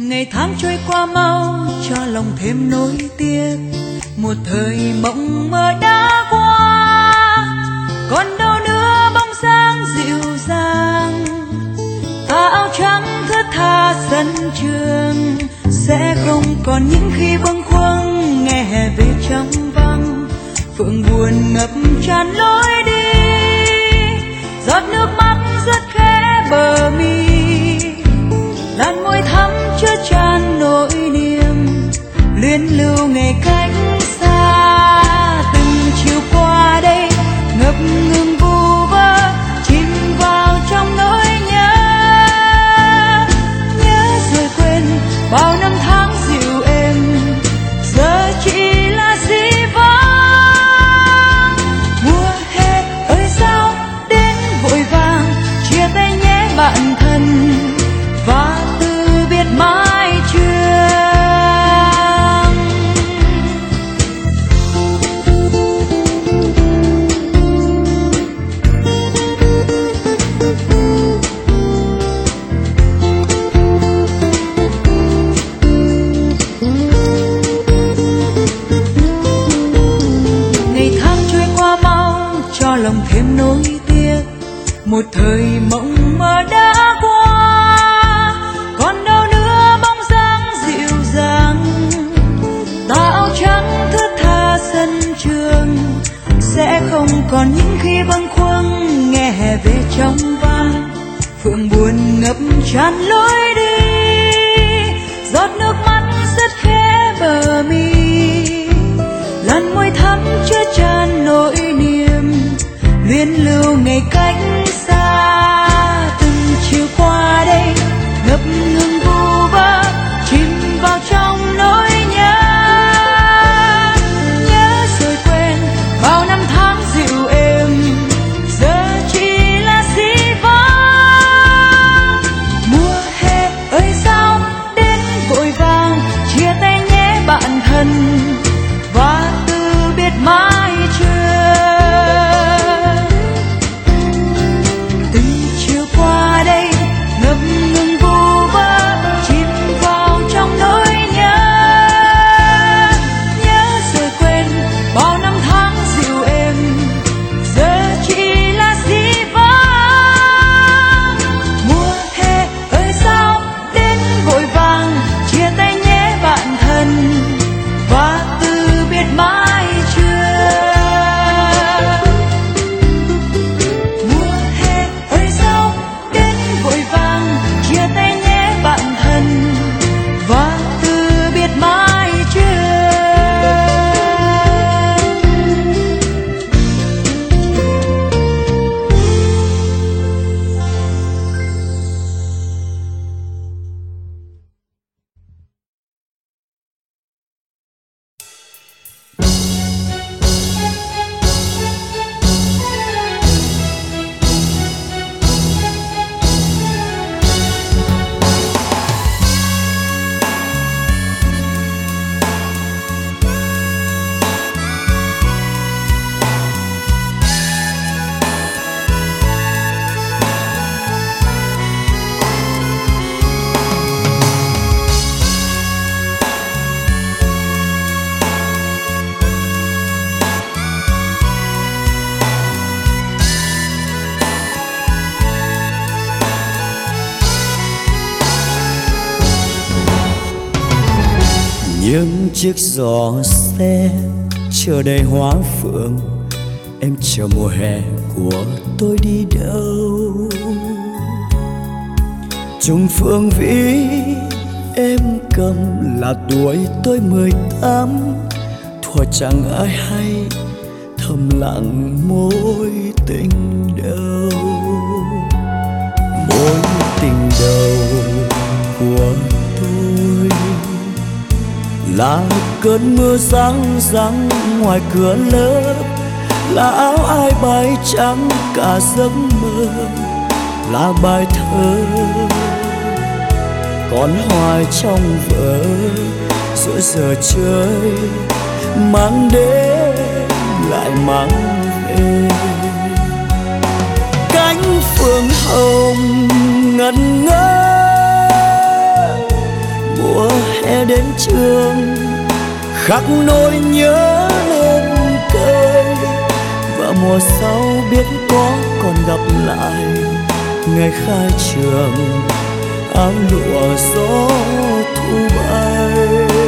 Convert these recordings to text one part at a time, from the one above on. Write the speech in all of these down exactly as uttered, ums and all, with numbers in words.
Ngày tháng trôi qua mau cho lòng thêm nỗi tiếc, một thời mộng mơ đã qua, còn đâu nữa bóng dáng dịu dàng. Tà áo trắng thướt tha sân trường, sẽ không còn những khi bâng khuâng nghe hè về trong vắng. Phượng buồn ngập tràn lối đi, giọt nước mắt rớt khẽ bờ mi, làn môi thắm chứa chan nỗi niềm luyến lưu ngày cách xa. Từng chiều qua đây ngập ngừng vu vơ, chìm vào trong nỗi nhớ, nhớ rồi quên bao năm tháng dịu êm, giờ chỉ là dĩ vãng. Mùa hè ơi sao đến vội vàng, chia tay nhé bạn thân và từ biệt mãi trường. Ngày tháng trôi qua mau cho lòng thêm nỗi tiếc, một thời mộng mơ đã qua, còn đâu nữa bóng dáng dịu dàng. Tà áo trắng thướt tha sân trường, sẽ không còn những khi bâng khuâng nghe hè về trong vang. Phượng buồn ngập tràn lối đi, giọt nước mắt rớt khẽ bờ mi, làn môi thắm chứa chan nỗi niềm luyến lưu ngày cách xa. Từng chiều qua đây ngập ngừng vu vơ, chìm vào trong nỗi nhớ, nhớ rồi quên bao năm tháng dịu êm, giờ chỉ là dĩ vãng. Mùa hè ơi sao đến vội vàng, chia tay nhé bạn thân và từ biệt mãi trường. Từng chiều qua đây ngập ngừng vu vơ, chìm vào trong nỗi nhớ, nhớ rồi quên bao năm tháng dịu êm, giờ chỉ là dĩ vãng. Mùa hè ơi sao đến vội vàng, chia tay nhé bạn thân và từ biệt mãi trường. Mùa hè ơi sao đến vội vàng, chia tay nhé bạn thân và từ biệt mãi trường. Những chiếc giỏ xe chờ đầy hoa phượng, em chờ mùa hè của tôi đi đâu. Trùng phương vĩ em cầm là tuổi tôi mười tám, thuở chẳng ai hay thầm lặng mối tình đầu. Mối tình đầu của tôi là cơn mưa răng răng ngoài cửa lớp, là áo ai bay trắng cả giấc mơ, là bài thơ còn hoài trong vở giữa giờ chơi, mang đến lại mang về. Cánh phượng hồng ngẩn ngơ đến trường, khắc nỗi nhớ lên cây. Và mùa sau biết có còn gặp lại, ngày khai trường áo lụa gió thu bay.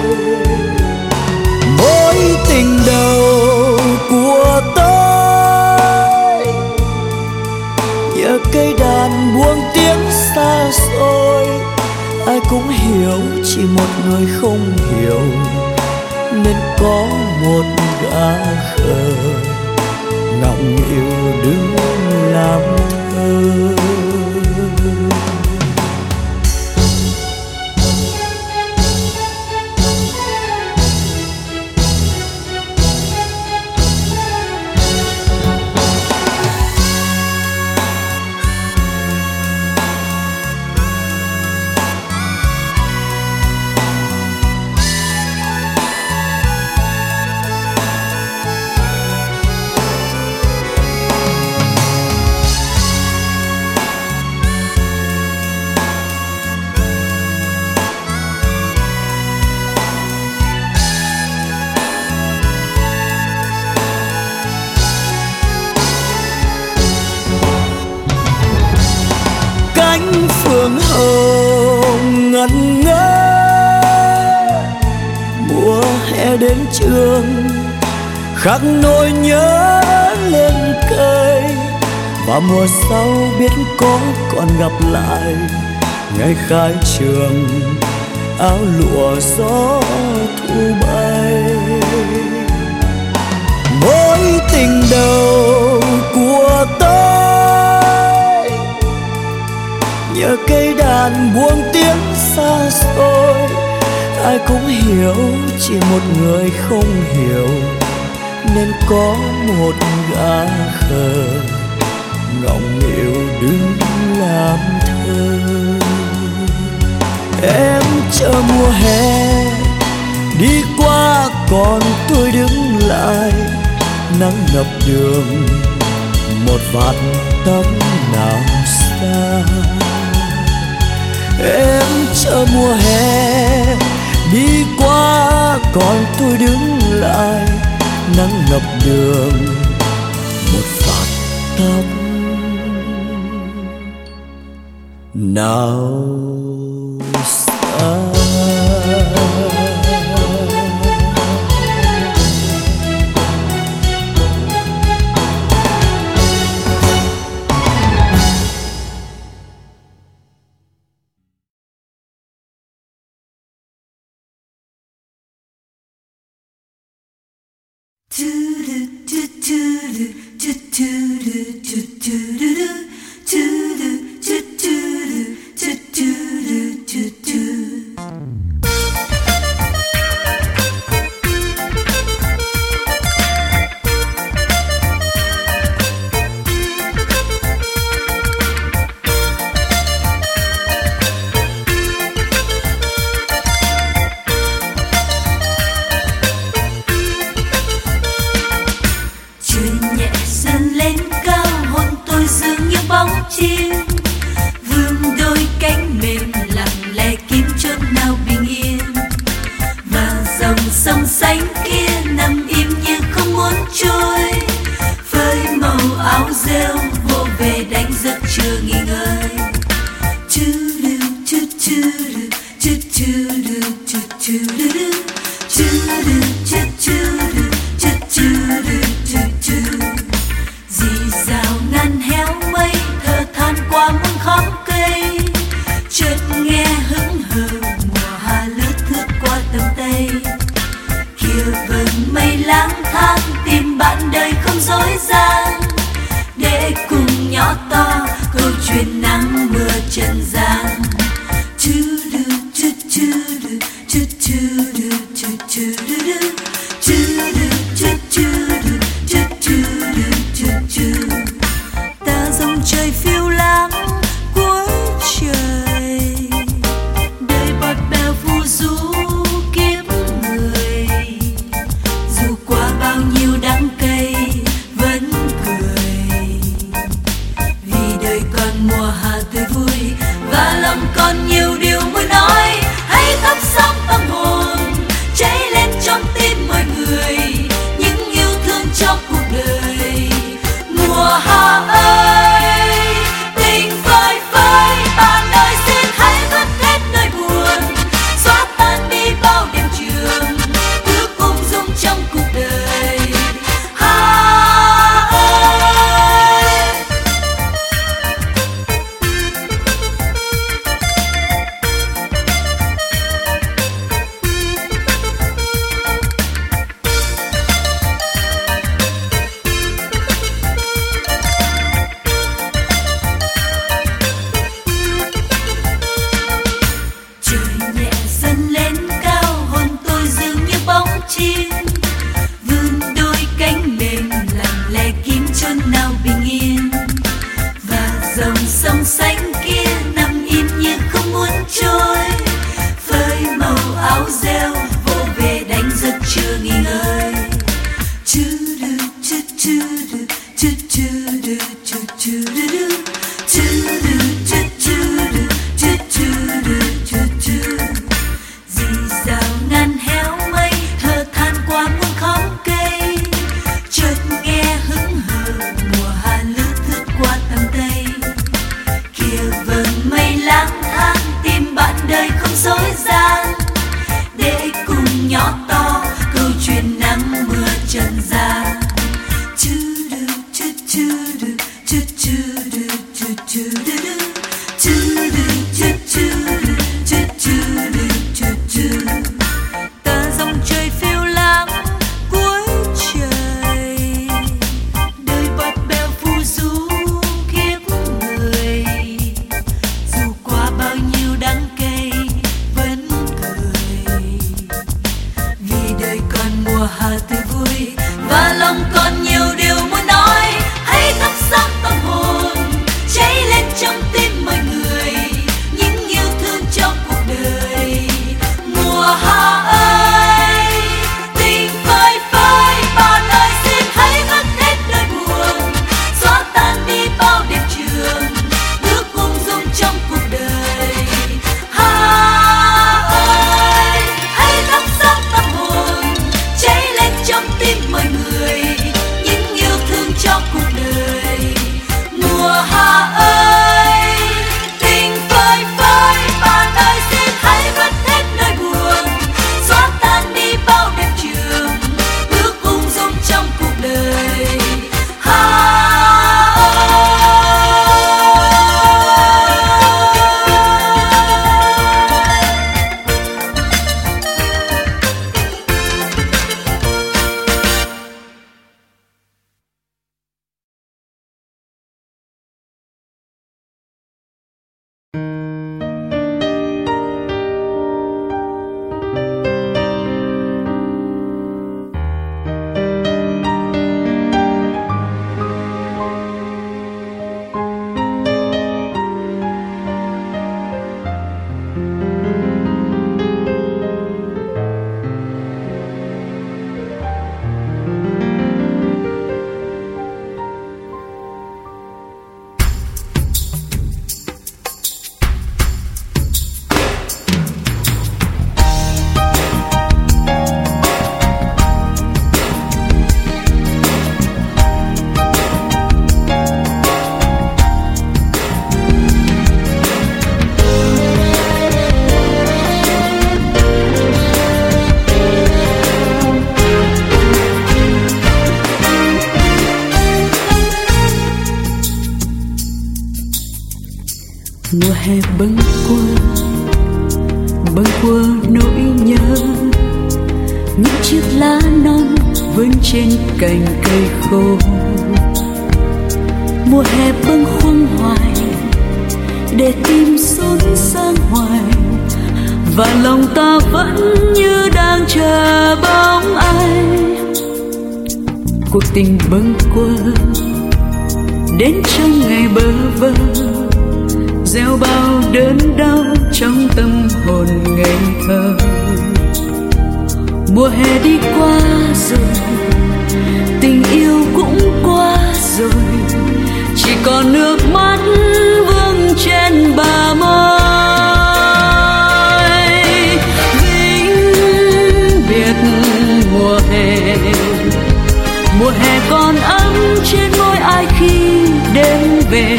Mối tình đầu của tôi nhờ cây đàn buông tiếng xa xôi. Ai cũng hiểu, chỉ một người không hiểu, nên có một gã khờ ngọng nghịu đứng làm thơ. Phương hồng ngẩn ngơ, mùa hè đến trường, khắc nỗi nhớ lên cây. Và mùa sau biết có còn gặp lại, ngày khai trường áo lụa gió thu bay. Mối tình đầu của tôi nhờ cây đàn buông tiếng xa xôi. Ai cũng hiểu, chỉ một người không hiểu, nên có một gã khờ ngọng nghịu đứng làm thơ. Em chờ mùa hè đi qua, còn tôi đứng lại, nắng ngập đường một vạt tóc nào xa. Em chờ mùa hè đi qua, còn tôi đứng lại, nắng ngập đường một vạt tóc nào xa. To hè bâng quơ bâng quơ nỗi nhớ, những chiếc lá non vươn trên cành cây khô. Mùa hè bâng khuâng hoài để tìm xốn sang hoài, và lòng ta vẫn như đang chờ bóng ai. Cuộc tình bâng quơ đến trong ngày bơ vơ, gieo bao đớn đau trong tâm hồn ngây thơ. Mùa hè đi qua rồi, tình yêu cũng qua rồi, chỉ còn nước mắt vương trên bờ môi. Vĩnh biệt mùa hè, mùa hè còn ấm trên môi ai khi đêm về.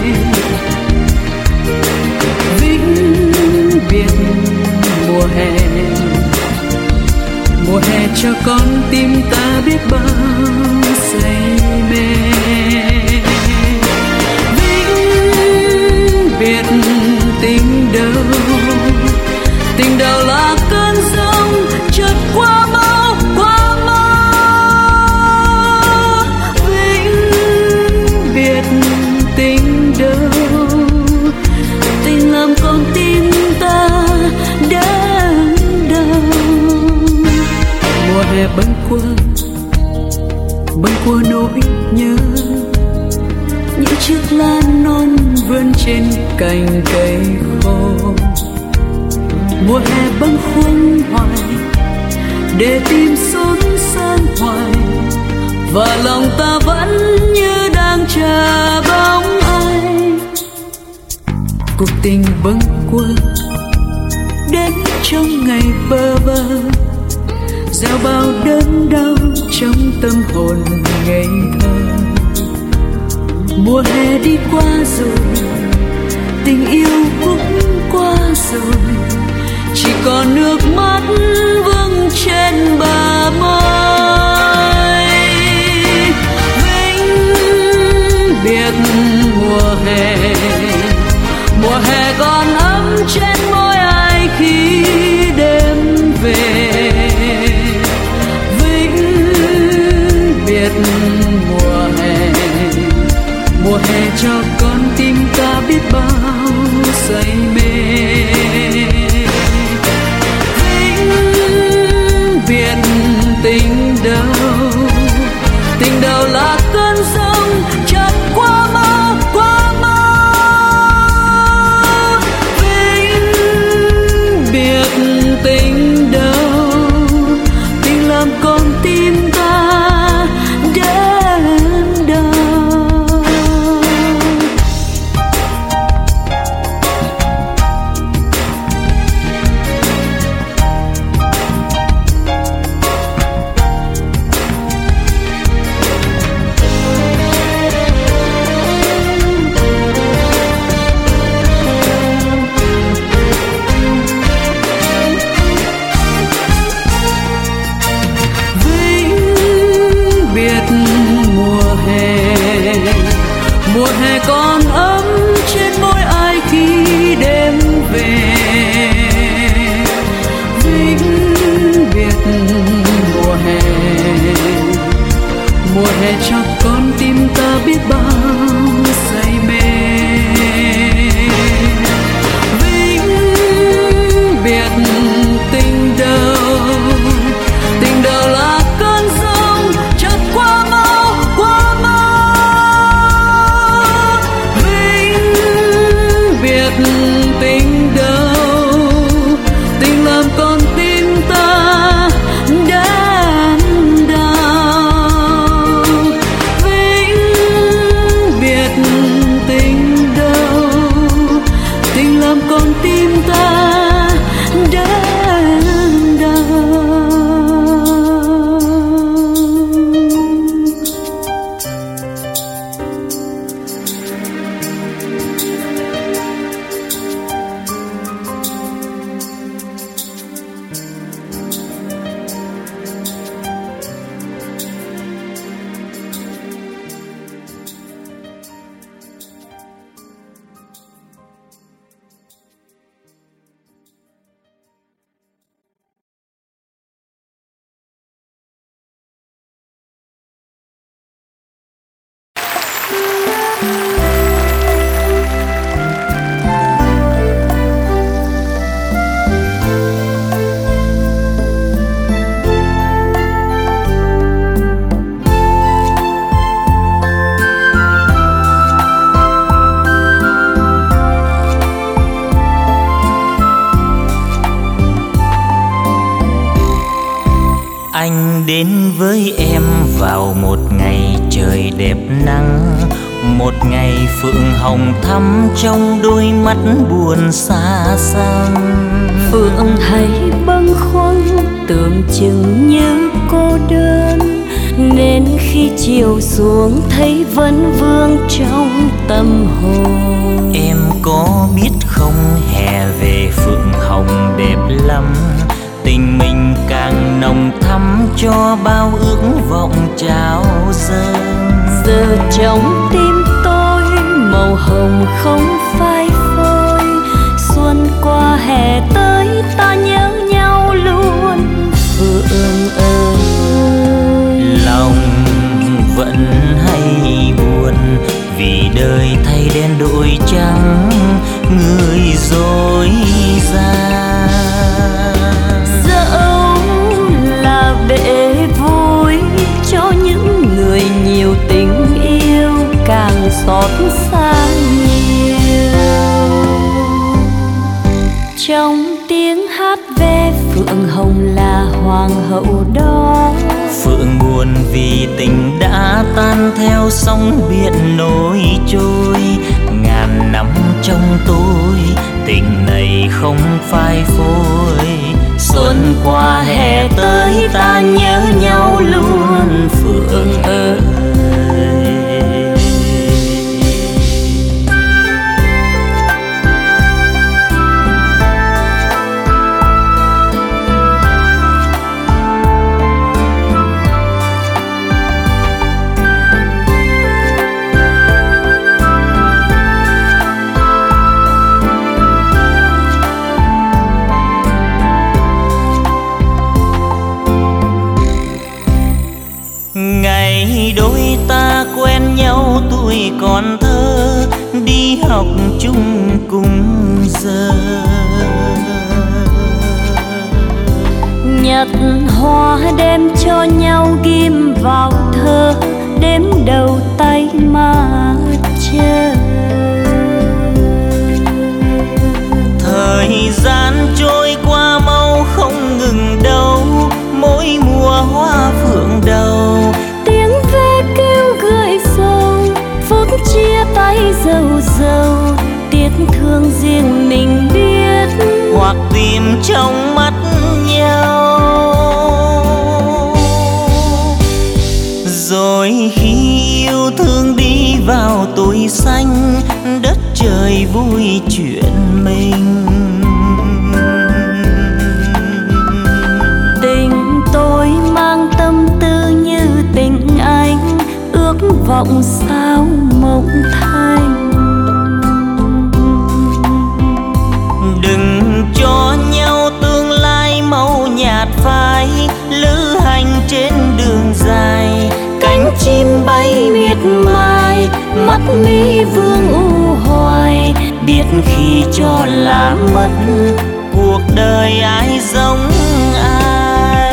Vĩnh biệt mùa hè, mùa hè cho con tim ta biết bao say mê. Vĩnh biệt tình đầu, tình đầu là cơn sóng chợt qua mau qua mau. Vĩnh biệt tình đầu, tình làm con tim ta đớn đau. Mùa hè bâng quơ bâng quơ nỗi nhớ, những chiếc lá non vươn trên cành cây khô. Mùa hè bâng khuâng hoài để tìm xốn sang hoài, và lòng ta vẫn như đang chờ bóng ai. Cuộc tình bâng quơ đến trong ngày bơ vơ, gieo bao đớn đau trong tâm hồn ngây thơ. Mùa hè đi qua rồi, tình yêu cũng qua rồi, chỉ còn nước mắt vương trên bờ môi. Vĩnh biệt mùa hè, mùa hè còn ấm trên môi ai khi đêm về. Vĩnh biệt mùa hè, mùa hè cho con tim ta biết bao say mê. Vĩnh biệt tình đầu, tình đầu là cơn sóng chợt qua mau qua mau. Vĩnh biệt tình đầu, tình làm con tim ta đớn đau. Anh đến với em vào một ngày trời đẹp nắng, một ngày phượng hồng thắm trong đôi mắt buồn xa xăm. Phượng hay bâng khuâng tưởng chừng như cô đơn, nên khi chiều xuống thấy vẫn vương trong tâm hồn. Em có biết không, hè về phượng hồng đẹp lắm, tình mình càng nồng thắm cho bao ước vọng trao dâng. Giờ trong tim tôi màu hồng không phai phôi, xuân qua hè tới ta nhớ nhau luôn. Phượng ơi, Lòng vẫn hay buồn vì đời thay đen đổi trắng, người dối gian. dẫu là bể vui cho những người nhiều tình yêu, càng xót xa nhiều. Trong tiếng hát ve phượng hồng là hoàng hậu đó, Phượng buồn vì tình đã tan theo sóng biển nổi trôi. Ngàn năm trong tôi tình này không phai phôi, xuân qua hè tới ta nhớ nhau luôn. Phượng ơi, ngày đôi ta quen nhau tuổi còn thơ, đi học chung cùng giờ. nhặt hoa đem cho nhau ghim vào thơ, đếm đầu tay mà chờ. Thời gian trôi qua mau không ngừng đâu, mỗi mùa hoa phượng đầu. Tiếng ve kêu gợi sầu, phút chia tay dầu dầu, tiếc thương riêng mình biết, hoặc tìm trong mắt nhau. Rồi khi yêu thương đi vào tuổi xanh, đất trời vui chuyện mình. tình tôi mang tâm tư như tình anh, ước vọng sao mộng thành. Đừng cho nhau tương lai màu nhạt phai, lữ hành trên đường dài. Cánh chim bay miệt mài, mắt mi vương u hoài, biết khi cho là mất cuộc đời ai giống ai.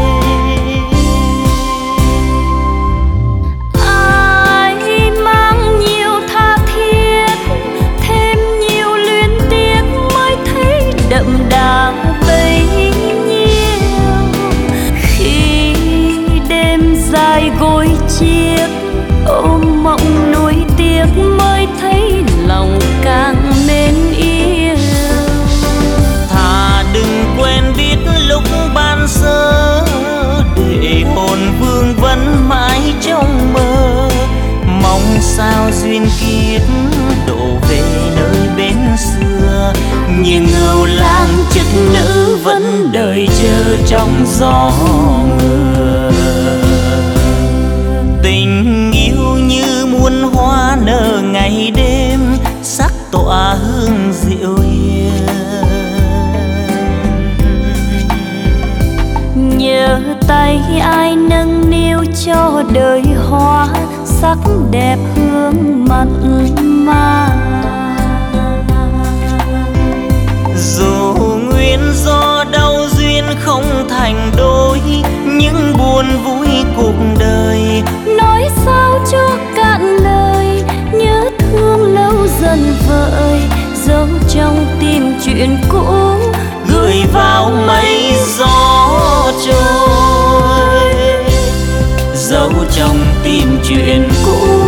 Ai mang nhiều tha thiết, thêm nhiều luyến tiếc mới thấy đậm đà bấy nhiêu. Khi đêm dài gối chiếc ôm mộng nuối tiếc, mới thấy lòng càng mến yêu. Thà đừng quen biết lúc ban sơ, để hồn vương vẫn mãi trong mơ. Mong sao duyên kiếp đổ về nơi bến xưa, nhưng ngưu lang chức nữ vẫn đợi chờ trong gió mưa. Tình yêu như muôn hoa nở ngày đêm, sắc tỏa hương dịu hiền. Nhớ tay ai nâng niu cho đời hoa, sắc đẹp hương mặn mà. Dù nguyên do đau duyên không thành đôi, nhưng buồn vui cuộc đời. Nói sao cho cạn lời, nhớ thương lâu dần vợi, giấu trong tim chuyện cũ, gửi vào mây gió trôi. giấu trong tim chuyện cũ.